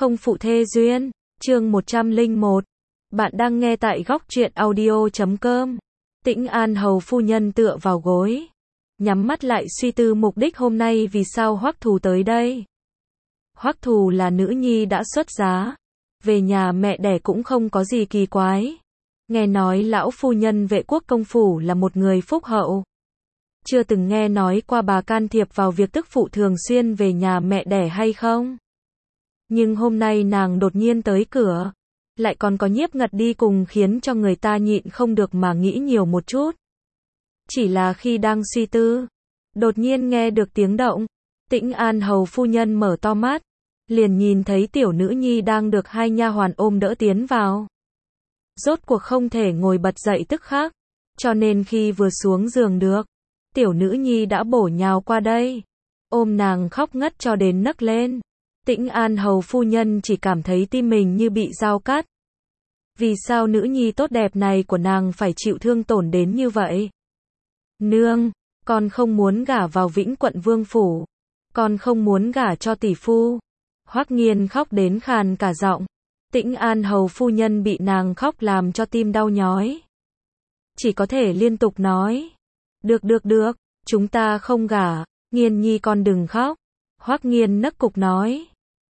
Không phụ thê duyên, chương 101. Bạn đang nghe tại góc truyện audio.com. Tĩnh An hầu phu nhân tựa vào gối, nhắm mắt lại suy tư mục đích hôm nay vì sao Hoắc Thù tới đây. Hoắc Thù là nữ nhi đã xuất giá, về nhà mẹ đẻ cũng không có gì kỳ quái. Nghe nói lão phu nhân Vệ Quốc công phủ là một người phúc hậu. Chưa từng nghe nói qua bà can thiệp vào việc tức phụ thường xuyên về nhà mẹ đẻ hay không. Nhưng hôm nay nàng đột nhiên tới cửa, lại còn có Nhiếp Ngật đi cùng khiến cho người ta nhịn không được mà nghĩ nhiều một chút. Chỉ là khi đang suy tư, đột nhiên nghe được tiếng động, Tĩnh An hầu phu nhân mở to mắt, liền nhìn thấy tiểu nữ nhi đang được hai nha hoàn ôm đỡ tiến vào. Rốt cuộc không thể ngồi bật dậy tức khắc, cho nên khi vừa xuống giường được, tiểu nữ nhi đã bổ nhào qua đây, ôm nàng khóc ngất cho đến nấc lên. Tĩnh An hầu phu nhân chỉ cảm thấy tim mình như bị dao cắt. Vì sao nữ nhi tốt đẹp này của nàng phải chịu thương tổn đến như vậy? Nương, con không muốn gả vào Vĩnh Quận Vương phủ, con không muốn gả cho tỷ phu. Hoắc Nghiên khóc đến khàn cả giọng. Tĩnh An hầu phu nhân bị nàng khóc làm cho tim đau nhói, chỉ có thể liên tục nói, được, chúng ta không gả. Nghiên nhi con đừng khóc. Hoắc Nghiên nấc cục nói,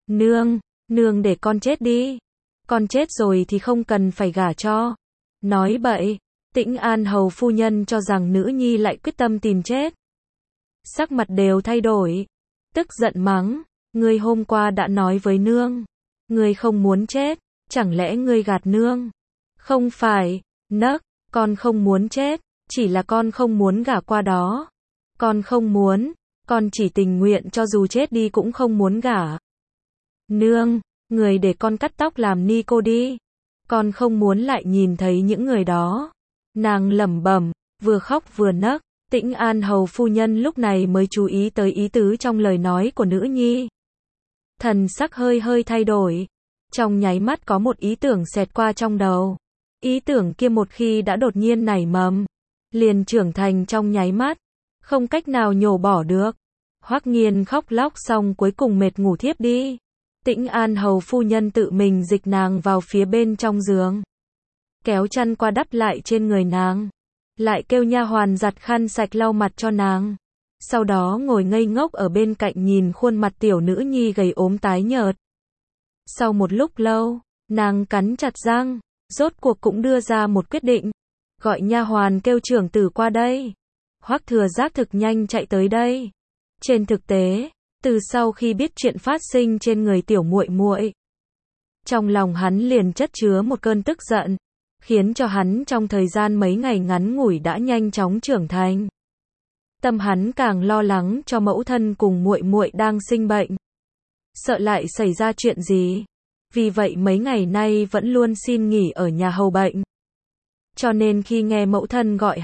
nương để con chết đi, con chết rồi thì không cần phải gả cho. Nói bậy. Tĩnh An hầu phu nhân cho rằng nữ nhi lại quyết tâm tìm chết, sắc mặt đều thay đổi, tức giận mắng, ngươi hôm qua đã nói với nương, ngươi không muốn chết, chẳng lẽ ngươi gạt nương? Không phải, nấc, con không muốn chết, chỉ là con không muốn gả qua đó. Con không muốn, con chỉ tình nguyện cho dù chết đi cũng không muốn gả. Nương, người để con cắt tóc làm ni cô đi, con không muốn lại nhìn thấy những người đó. Nàng lẩm bẩm, vừa khóc vừa nấc. Tĩnh An hầu phu nhân lúc này mới chú ý tới ý tứ trong lời nói của nữ nhi. Thần sắc hơi thay đổi, trong nháy mắt có một ý tưởng xẹt qua trong đầu. Ý tưởng kia một khi đã đột nhiên nảy mầm, liền trưởng thành trong nháy mắt, không cách nào nhổ bỏ được. Hoắc Nghiên khóc lóc xong cuối cùng mệt ngủ thiếp đi. Tĩnh An hầu phu nhân tự mình dịch nàng vào phía bên trong giường, kéo chăn qua đắp lại trên người nàng, lại kêu nha hoàn giặt khăn sạch lau mặt cho nàng. Sau đó ngồi ngây ngốc ở bên cạnh nhìn khuôn mặt tiểu nữ nhi gầy ốm tái nhợt. Sau một lúc lâu, nàng cắn chặt răng, rốt cuộc cũng đưa ra một quyết định, gọi nha hoàn kêu trưởng tử qua đây. Hoắc Thừa Giác thực nhanh chạy tới đây. Trên thực tế, từ sau khi biết chuyện phát sinh trên người tiểu muội muội, trong lòng hắn liền chất chứa một cơn tức giận, khiến cho hắn trong thời gian mấy ngày ngắn ngủi đã nhanh chóng trưởng thành. Tâm hắn càng lo lắng cho mẫu thân cùng muội muội đang sinh bệnh, sợ lại xảy ra chuyện gì. Vì vậy mấy ngày nay vẫn luôn xin nghỉ ở nhà hầu bệnh. Cho nên khi nghe mẫu thân gọi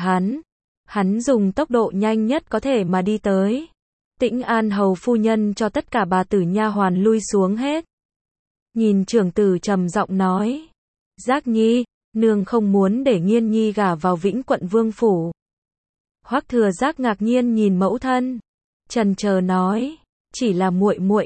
hắn dùng tốc độ nhanh nhất có thể mà đi tới. Tĩnh An hầu phu nhân cho tất cả bà tử nha hoàn lui xuống hết. Nhìn trưởng tử trầm giọng nói, Giác nhi, nương không muốn để Nghiên nhi gả vào Vĩnh Quận Vương phủ. Hoắc Thừa Giác ngạc nhiên nhìn mẫu thân, chần chờ nói, chỉ là muội muội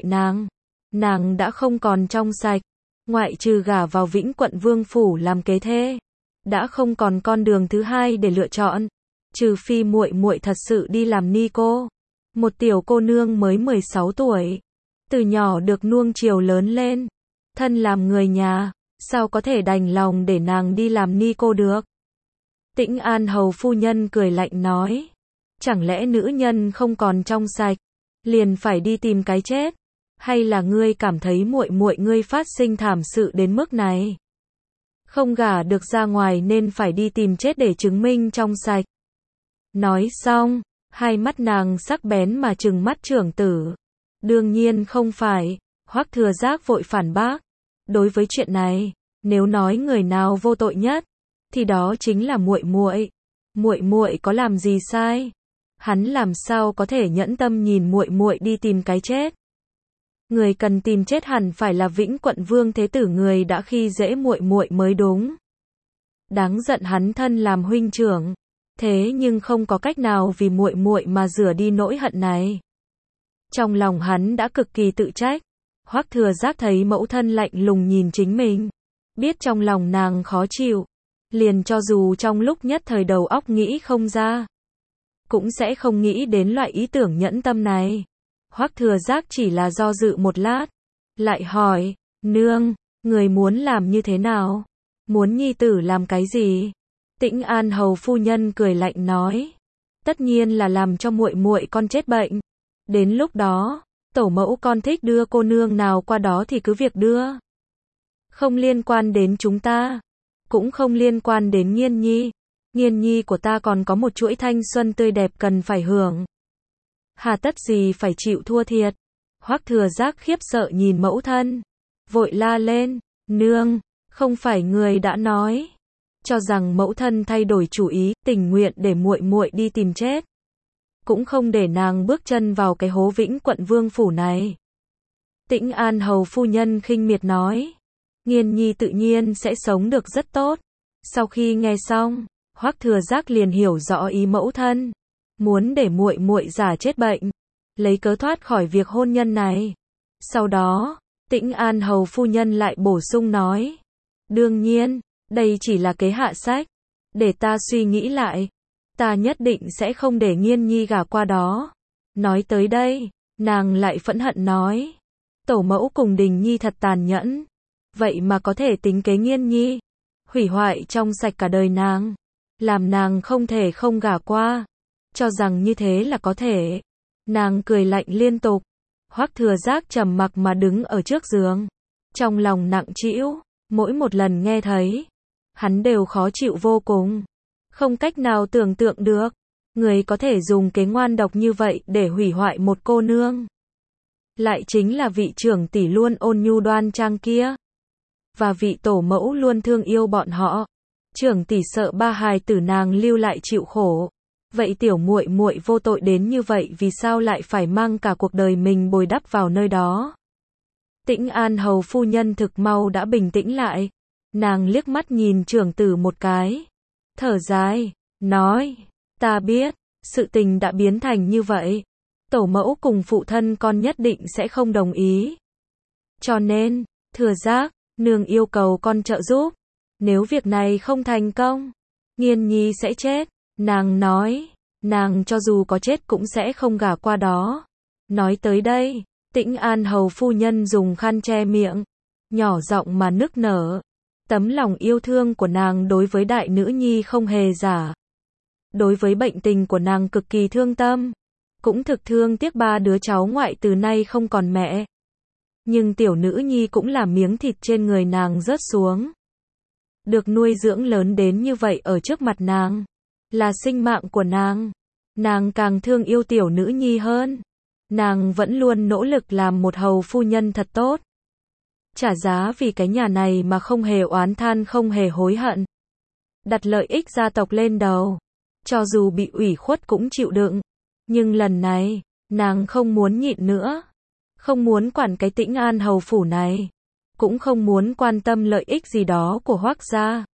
nàng đã không còn trong sạch, ngoại trừ gả vào Vĩnh Quận Vương phủ làm kế thê, đã không còn con đường thứ hai để lựa chọn, trừ phi muội muội thật sự đi làm ni cô. Một tiểu cô nương mới 16 tuổi, từ nhỏ được nuông chiều lớn lên, thân làm người nhà, sao có thể đành lòng để nàng đi làm ni cô được? Tĩnh An hầu phu nhân cười lạnh nói, chẳng lẽ nữ nhân không còn trong sạch, liền phải đi tìm cái chết? Hay là ngươi cảm thấy muội muội ngươi phát sinh thảm sự đến mức này, không gả được ra ngoài nên phải đi tìm chết để chứng minh trong sạch? Nói xong, hai mắt nàng sắc bén mà trừng mắt trưởng tử. Đương nhiên không phải. Hoắc Thừa Giác vội phản bác. Đối với chuyện này, nếu nói người nào vô tội nhất, thì đó chính là muội muội. Muội muội có làm gì sai? Hắn làm sao có thể nhẫn tâm nhìn muội muội đi tìm cái chết? Người cần tìm chết hẳn phải là Vĩnh Quận Vương thế tử, người đã khi dễ muội muội mới đúng. Đáng giận hắn thân làm huynh trưởng, thế nhưng không có cách nào vì muội muội mà rửa đi nỗi hận này. Trong lòng hắn đã cực kỳ tự trách, Hoắc Thừa Giác thấy mẫu thân lạnh lùng nhìn chính mình, biết trong lòng nàng khó chịu, liền cho dù trong lúc nhất thời đầu óc nghĩ không ra, cũng sẽ không nghĩ đến loại ý tưởng nhẫn tâm này. Hoắc Thừa Giác chỉ là do dự một lát, lại hỏi, nương, người muốn làm như thế nào? Muốn nhi tử làm cái gì? Tĩnh An hầu phu nhân cười lạnh nói, tất nhiên là làm cho muội muội con chết bệnh. Đến lúc đó, tổ mẫu con thích đưa cô nương nào qua đó thì cứ việc đưa. Không liên quan đến chúng ta, cũng không liên quan đến Nghiên Nhi. Nghiên Nhi của ta còn có một chuỗi thanh xuân tươi đẹp cần phải hưởng. Hà tất gì phải chịu thua thiệt? Hoắc Thừa Giác khiếp sợ nhìn mẫu thân, vội la lên, nương, không phải người đã nói, cho rằng mẫu thân thay đổi chủ ý, tình nguyện để muội muội đi tìm chết, cũng không để nàng bước chân vào cái hố Vĩnh Quận Vương phủ này. Tĩnh An hầu phu nhân khinh miệt nói, Nghiên Nhi tự nhiên sẽ sống được rất tốt. Sau khi nghe xong, Hoắc Thừa Giác liền hiểu rõ ý mẫu thân, muốn để muội muội giả chết bệnh, lấy cớ thoát khỏi việc hôn nhân này. Sau đó, Tĩnh An hầu phu nhân lại bổ sung nói, đương nhiên, đây chỉ là kế hạ sách, để ta suy nghĩ lại, ta nhất định sẽ không để Nghiên Nhi gả qua đó. Nói tới đây, nàng lại phẫn hận nói, tổ mẫu cùng Đình Nhi thật tàn nhẫn, vậy mà có thể tính kế Nghiên Nhi, hủy hoại trong sạch cả đời nàng, làm nàng không thể không gả qua, cho rằng như thế là có thể. Nàng cười lạnh liên tục. Hoắc Thừa Giác trầm mặc mà đứng ở trước giường, trong lòng nặng trĩu, mỗi một lần nghe thấy, hắn đều khó chịu vô cùng, không cách nào tưởng tượng được, người có thể dùng kế ngoan độc như vậy để hủy hoại một cô nương. Lại chính là vị trưởng tỷ luôn ôn nhu đoan trang kia, và vị tổ mẫu luôn thương yêu bọn họ. Trưởng tỷ sợ ba hài tử nàng lưu lại chịu khổ. Vậy tiểu muội muội vô tội đến như vậy vì sao lại phải mang cả cuộc đời mình bồi đắp vào nơi đó? Tĩnh An hầu phu nhân thực mau đã bình tĩnh lại. Nàng liếc mắt nhìn trưởng tử một cái, thở dài, nói, ta biết, sự tình đã biến thành như vậy. Tổ mẫu cùng phụ thân con nhất định sẽ không đồng ý. Cho nên, Thừa Giác, nương yêu cầu con trợ giúp. Nếu việc này không thành công, Nghiên Nhi sẽ chết. Nàng nói, nàng cho dù có chết cũng sẽ không gả qua đó. Nói tới đây, Tĩnh An hầu phu nhân dùng khăn che miệng, nhỏ giọng mà nức nở. Tấm lòng yêu thương của nàng đối với đại nữ nhi không hề giả. Đối với bệnh tình của nàng cực kỳ thương tâm, cũng thực thương tiếc ba đứa cháu ngoại từ nay không còn mẹ. Nhưng tiểu nữ nhi cũng là miếng thịt trên người nàng rớt xuống. Được nuôi dưỡng lớn đến như vậy ở trước mặt nàng, là sinh mạng của nàng. Nàng càng thương yêu tiểu nữ nhi hơn. Nàng vẫn luôn nỗ lực làm một hầu phu nhân thật tốt. Trả giá vì cái nhà này mà không hề oán than, không hề hối hận. Đặt lợi ích gia tộc lên đầu. Cho dù bị ủy khuất cũng chịu đựng. Nhưng lần này, nàng không muốn nhịn nữa. Không muốn quản cái Tĩnh An hầu phủ này. Cũng không muốn quan tâm lợi ích gì đó của Hoắc gia.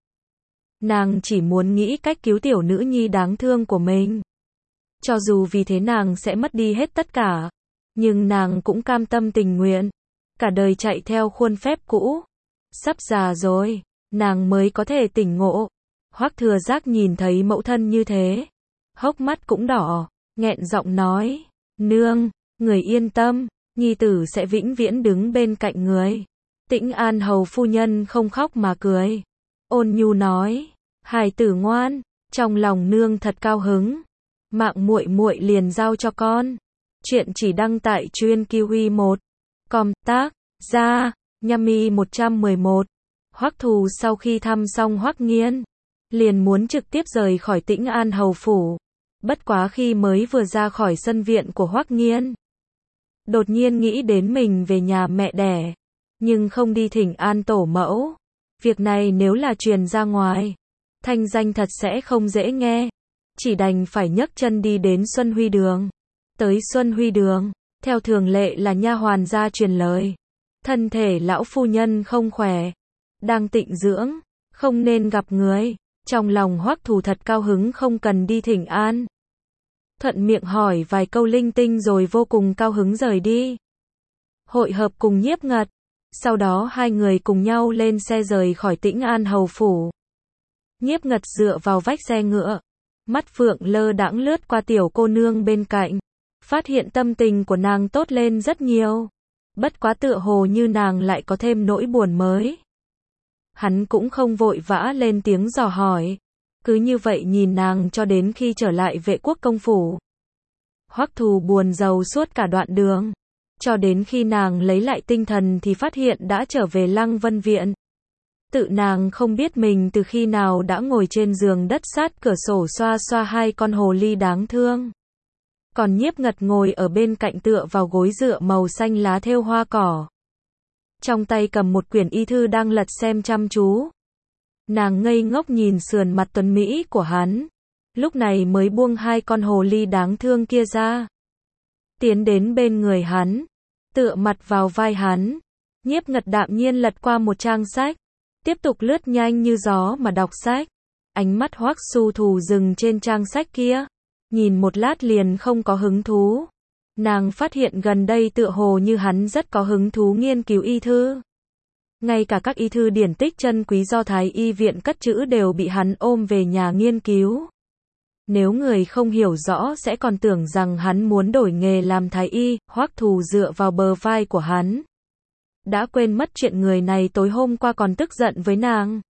Nàng chỉ muốn nghĩ cách cứu tiểu nữ nhi đáng thương của mình. Cho dù vì thế nàng sẽ mất đi hết tất cả, nhưng nàng cũng cam tâm tình nguyện. Cả đời chạy theo khuôn phép cũ. Sắp già rồi, nàng mới có thể tỉnh ngộ. Hoắc Thừa Giác nhìn thấy mẫu thân như thế, hốc mắt cũng đỏ, nghẹn giọng nói, nương, người yên tâm, nhi tử sẽ vĩnh viễn đứng bên cạnh người. Tĩnh An hầu phu nhân không khóc mà cười, ôn nhu nói, hài tử ngoan, trong lòng nương thật cao hứng. Mạng muội muội liền giao cho con. Chuyện chỉ đăng tại Chuyên Kiwi 1. Com tác gia Yami 111. Hoắc Thù sau khi thăm xong Hoắc Nghiên, liền muốn trực tiếp rời khỏi Tĩnh An hầu phủ. Bất quá khi mới vừa ra khỏi sân viện của Hoắc Nghiên, đột nhiên nghĩ đến mình về nhà mẹ đẻ, nhưng không đi thỉnh an tổ mẫu. Việc này nếu là truyền ra ngoài, thanh danh thật sẽ không dễ nghe. Chỉ đành phải nhấc chân đi đến Xuân Huy Đường. Tới Xuân Huy Đường, theo thường lệ là nha hoàn ra truyền lời. Thân thể lão phu nhân không khỏe, đang tịnh dưỡng, không nên gặp người. Trong lòng Hoắc Thù thật cao hứng không cần đi thỉnh an. Thuận miệng hỏi vài câu linh tinh rồi vô cùng cao hứng rời đi. hội hợp cùng Nhiếp Ngật. Sau đó hai người cùng nhau lên xe rời khỏi Tĩnh An hầu phủ. Nhiếp Ngật dựa vào vách xe ngựa, mắt phượng lơ đãng lướt qua tiểu cô nương bên cạnh, phát hiện tâm tình của nàng tốt lên rất nhiều. Bất quá tựa hồ như nàng lại có thêm nỗi buồn mới. Hắn cũng không vội vã lên tiếng dò hỏi, cứ như vậy nhìn nàng cho đến khi trở lại Vệ Quốc công phủ. Hoắc Thù buồn rầu suốt cả đoạn đường, cho đến khi nàng lấy lại tinh thần thì phát hiện đã trở về Lăng Vân Viện. Tự nàng không biết mình từ khi nào đã ngồi trên giường đất sát cửa sổ xoa xoa hai con hồ ly đáng thương. Còn Nhiếp Ngật ngồi ở bên cạnh tựa vào gối dựa màu xanh lá thêu hoa cỏ. Trong tay cầm một quyển y thư đang lật xem chăm chú. Nàng ngây ngốc nhìn sườn mặt tuấn mỹ của hắn, lúc này mới buông hai con hồ ly đáng thương kia ra. Tiến đến bên người hắn, tựa mặt vào vai hắn. Nhiếp Ngật đạm nhiên lật qua một trang sách, tiếp tục lướt nhanh như gió mà đọc sách. Ánh mắt Hoắc Su Thù dừng trên trang sách kia, nhìn một lát liền không có hứng thú. Nàng phát hiện gần đây tựa hồ như hắn rất có hứng thú nghiên cứu y thư. Ngay cả các y thư điển tích chân quý do Thái Y viện cất trữ đều bị hắn ôm về nhà nghiên cứu. Nếu người không hiểu rõ sẽ còn tưởng rằng hắn muốn đổi nghề làm Thái Y. Hoắc Thù dựa vào bờ vai của hắn, đã quên mất chuyện người này tối hôm qua còn tức giận với nàng.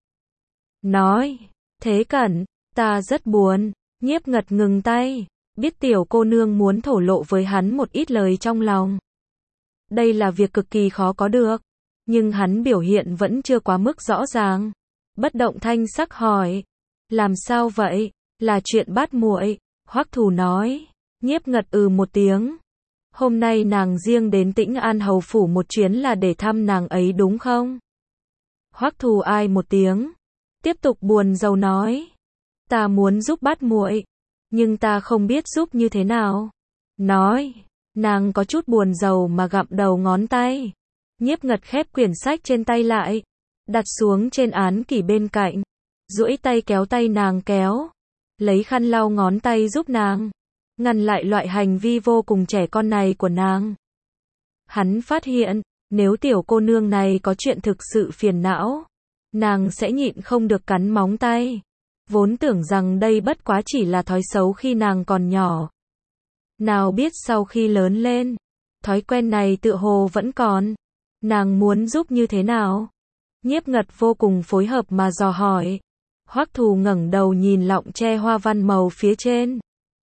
Nói, Thế Cẩn, ta rất buồn. Nhiếp Ngật ngừng tay, biết tiểu cô nương muốn thổ lộ với hắn một ít lời trong lòng. Đây là việc cực kỳ khó có được, nhưng hắn biểu hiện vẫn chưa quá mức rõ ràng. Bất động thanh sắc hỏi, làm sao vậy? Là chuyện Bát muội. Hoắc Thù nói. Nhiếp Ngật một tiếng. Hôm nay nàng riêng đến Tĩnh An hầu phủ một chuyến là để thăm nàng ấy đúng không? Hoắc Thù ai một tiếng, tiếp tục buồn rầu nói, ta muốn giúp Bát muội, nhưng ta không biết giúp như thế nào. Nói, nàng có chút buồn rầu mà gặm đầu ngón tay. Nhiếp Ngật khép quyển sách trên tay lại, đặt xuống trên án kỷ bên cạnh, duỗi tay kéo tay nàng kéo, lấy khăn lau ngón tay giúp nàng, ngăn lại loại hành vi vô cùng trẻ con này của nàng. Hắn phát hiện, nếu tiểu cô nương này có chuyện thực sự phiền não, nàng sẽ nhịn không được cắn móng tay. Vốn tưởng rằng đây bất quá chỉ là thói xấu khi nàng còn nhỏ. Nào biết sau khi lớn lên, thói quen này tựa hồ vẫn còn. Nàng muốn giúp như thế nào? Nhiếp Ngật vô cùng phối hợp mà dò hỏi. Hoắc Thù ngẩng đầu nhìn lọng tre hoa văn màu phía trên.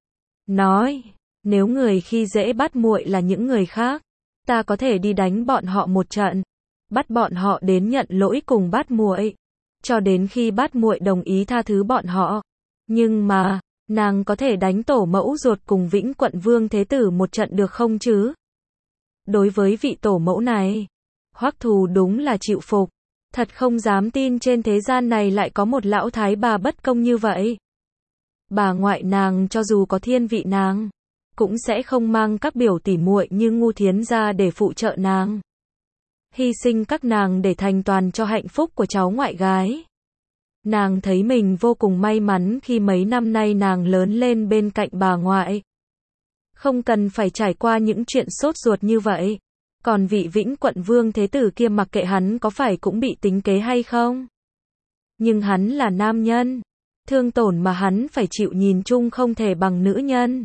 Nói, nếu người khi dễ Bát muội là những người khác, ta có thể đi đánh bọn họ một trận, bắt bọn họ đến nhận lỗi cùng Bát muội, cho đến khi Bát muội đồng ý tha thứ bọn họ. Nhưng mà, nàng có thể đánh tổ mẫu ruột cùng Vĩnh Quận Vương Thế Tử một trận được không chứ? Đối với vị tổ mẫu này, Hoắc Thù đúng là chịu phục. Thật không dám tin trên thế gian này lại có một lão thái bà bất công như vậy. Bà ngoại nàng cho dù có thiên vị nàng, cũng sẽ không mang các biểu tỉ muội như Ngu Thiến ra để phụ trợ nàng. Hy sinh các nàng để thành toàn cho hạnh phúc của cháu ngoại gái. Nàng thấy mình vô cùng may mắn khi mấy năm nay nàng lớn lên bên cạnh bà ngoại. Không cần phải trải qua những chuyện sốt ruột như vậy. Còn vị Vĩnh Quận Vương Thế Tử kia mặc kệ hắn có phải cũng bị tính kế hay không. Nhưng hắn là nam nhân. Thương tổn mà hắn phải chịu nhìn chung không thể bằng nữ nhân.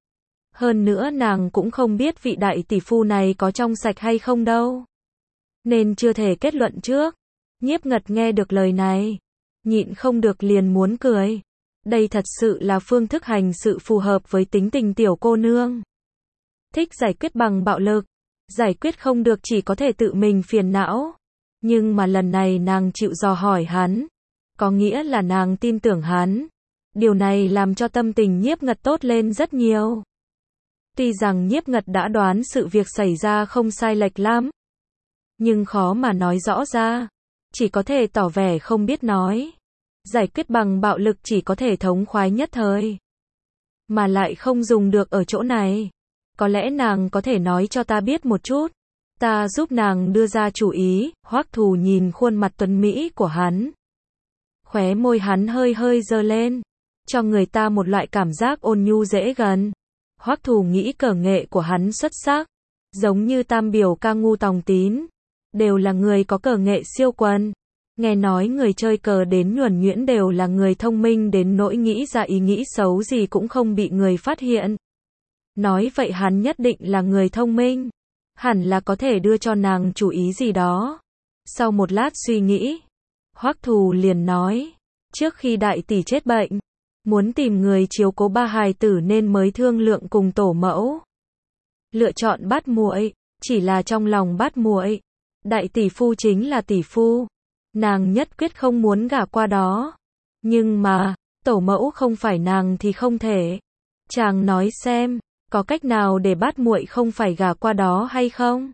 Hơn nữa nàng cũng không biết vị đại tỷ phu này có trong sạch hay không đâu. Nên chưa thể kết luận trước. Nhiếp Ngật nghe được lời này, nhịn không được liền muốn cười. Đây thật sự là phương thức hành sự phù hợp với tính tình tiểu cô nương. Thích giải quyết bằng bạo lực. Giải quyết không được chỉ có thể tự mình phiền não. Nhưng mà lần này nàng chịu dò hỏi hắn, có nghĩa là nàng tin tưởng hắn. Điều này làm cho tâm tình Nhiếp Ngật tốt lên rất nhiều. Tuy rằng Nhiếp Ngật đã đoán sự việc xảy ra không sai lệch lắm, nhưng khó mà nói rõ ra. Chỉ có thể tỏ vẻ không biết nói. Giải quyết bằng bạo lực chỉ có thể thống khoái nhất thời, mà lại không dùng được ở chỗ này. Có lẽ nàng có thể nói cho ta biết một chút, ta giúp nàng đưa ra chủ ý. Hoắc Thù nhìn khuôn mặt tuấn mỹ của hắn, khóe môi hắn hơi hơi giơ lên, cho người ta một loại cảm giác ôn nhu dễ gần. Hoắc Thù nghĩ cờ nghệ của hắn xuất sắc, Giống như tam biểu ca ngu Tòng Tín, đều là người có cờ nghệ siêu quần. Nghe nói người chơi cờ đến nhuần nhuyễn đều là người thông minh đến nỗi nghĩ ra ý nghĩ xấu gì cũng không bị người phát hiện. Nói vậy hắn nhất định là người thông minh, hẳn là có thể đưa cho nàng chủ ý gì đó. Sau một lát suy nghĩ, Hoắc Thù liền nói, trước khi đại tỷ chết bệnh, muốn tìm người chiếu cố ba hài tử nên mới thương lượng cùng tổ mẫu. Lựa chọn Bát Muội, chỉ là trong lòng Bát Muội, đại tỷ phu chính là tỷ phu, nàng nhất quyết không muốn gả qua đó. Nhưng mà, tổ mẫu không phải nàng thì không thể. Chàng nói xem, có cách nào để Bát Muội không phải gả qua đó hay không?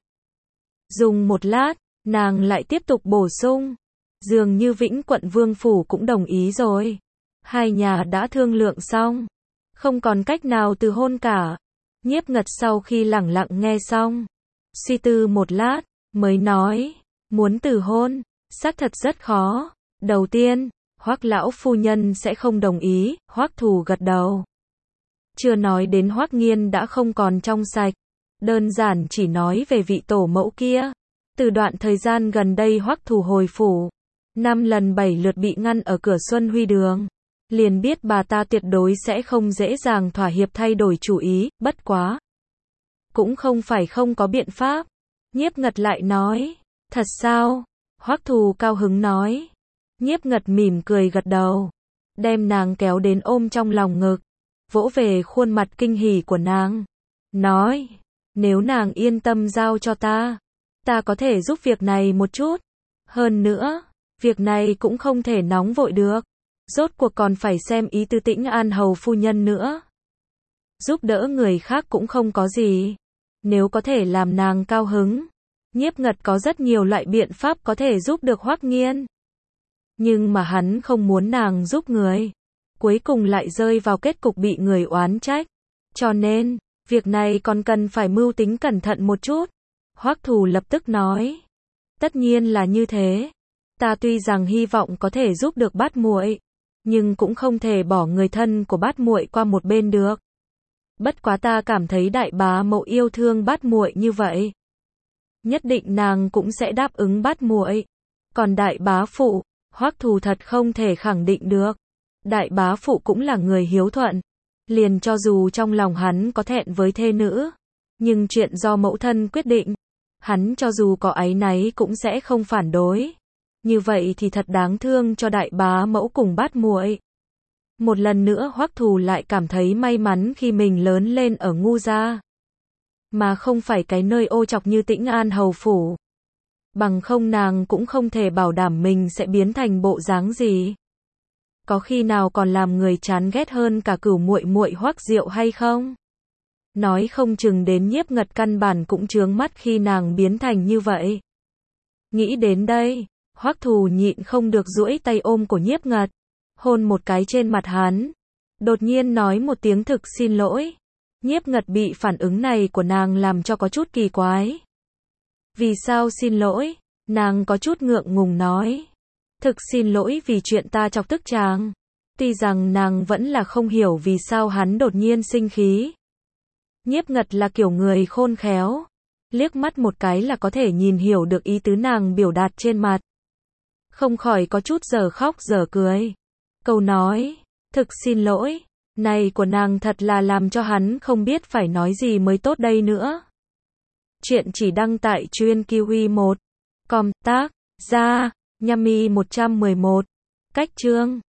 Dùng một lát, nàng lại tiếp tục bổ sung, dường như Vĩnh Quận Vương phủ cũng đồng ý rồi. Hai nhà đã thương lượng xong, không còn cách nào từ hôn cả. Nhiếp Ngật sau khi lẳng lặng nghe xong, suy tư một lát, mới nói, muốn từ hôn, xác thật rất khó. Đầu tiên, Hoắc lão phu nhân sẽ không đồng ý. Hoắc Thù gật đầu. Chưa nói đến Hoắc Nghiên đã không còn trong sạch, đơn giản chỉ nói về vị tổ mẫu kia. Từ đoạn thời gian gần đây Hoắc Thù hồi phủ, 5 lần 7 lượt bị ngăn ở cửa Xuân Huy Đường, liền biết bà ta tuyệt đối sẽ không dễ dàng thỏa hiệp thay đổi chủ ý. Bất quá, cũng không phải không có biện pháp. Nhiếp Ngật lại nói, thật sao? Hoắc Thù cao hứng nói. Nhiếp Ngật mỉm cười gật đầu, đem nàng kéo đến ôm trong lòng ngực, vỗ về khuôn mặt kinh hỉ của nàng, nói, nếu nàng yên tâm giao cho ta có thể giúp việc này một chút. Hơn nữa, việc này cũng không thể nóng vội được, rốt cuộc còn phải xem ý tứ Tĩnh An hầu phu nhân nữa. Giúp đỡ người khác cũng không có gì, nếu có thể làm nàng cao hứng. Nhiếp Ngật có rất nhiều loại biện pháp có thể giúp được Hoắc Nghiên, nhưng mà hắn không muốn nàng giúp người, cuối cùng lại rơi vào kết cục bị người oán trách. Cho nên, việc này còn cần phải mưu tính cẩn thận một chút. Hoắc Thù lập tức nói, tất nhiên là như thế. Ta tuy rằng hy vọng có thể giúp được Bát Muội, nhưng cũng không thể bỏ người thân của Bát Muội qua một bên được. Bất quá ta cảm thấy đại bá mẫu yêu thương Bát Muội như vậy, nhất định nàng cũng sẽ đáp ứng Bát Muội. Còn đại bá phụ, Hoắc Thù thật không thể khẳng định được. Đại bá phụ cũng là người hiếu thuận, liền cho dù trong lòng hắn có thẹn với thê nữ, nhưng chuyện do mẫu thân quyết định, hắn cho dù có áy náy cũng sẽ không phản đối. Như vậy thì thật đáng thương cho đại bá mẫu cùng Bát Muội. Một lần nữa Hoắc Thù lại cảm thấy may mắn khi mình lớn lên ở Ngu gia, mà không phải cái nơi ô trọc như Tĩnh An hầu phủ. Bằng không nàng cũng không thể bảo đảm mình sẽ biến thành bộ dáng gì. Có khi nào còn làm người chán ghét hơn cả cửu muội muội Hoắc Diệu hay không? Nói không chừng đến Nhiếp Ngật căn bản cũng chướng mắt khi nàng biến thành như vậy. Nghĩ đến đây, Hoắc Thù nhịn không được duỗi tay ôm cổ Nhiếp Ngật, hôn một cái trên mặt hắn, đột nhiên nói một tiếng thực xin lỗi. Nhiếp Ngật bị phản ứng này của nàng làm cho có chút kỳ quái. Vì sao xin lỗi? Nàng có chút ngượng ngùng nói, thực xin lỗi vì chuyện ta chọc tức chàng. Tuy rằng nàng vẫn là không hiểu vì sao hắn đột nhiên sinh khí. Nhiếp Ngật là kiểu người khôn khéo, liếc mắt một cái là có thể nhìn hiểu được ý tứ nàng biểu đạt trên mặt. Không khỏi có chút dở khóc dở cười. Câu nói, thực xin lỗi, này của nàng thật là làm cho hắn không biết phải nói gì mới tốt đây nữa. Chuyện chỉ đăng tại Truyện Kiwi 1. Com tác, ra, Nhami 111. Cách chương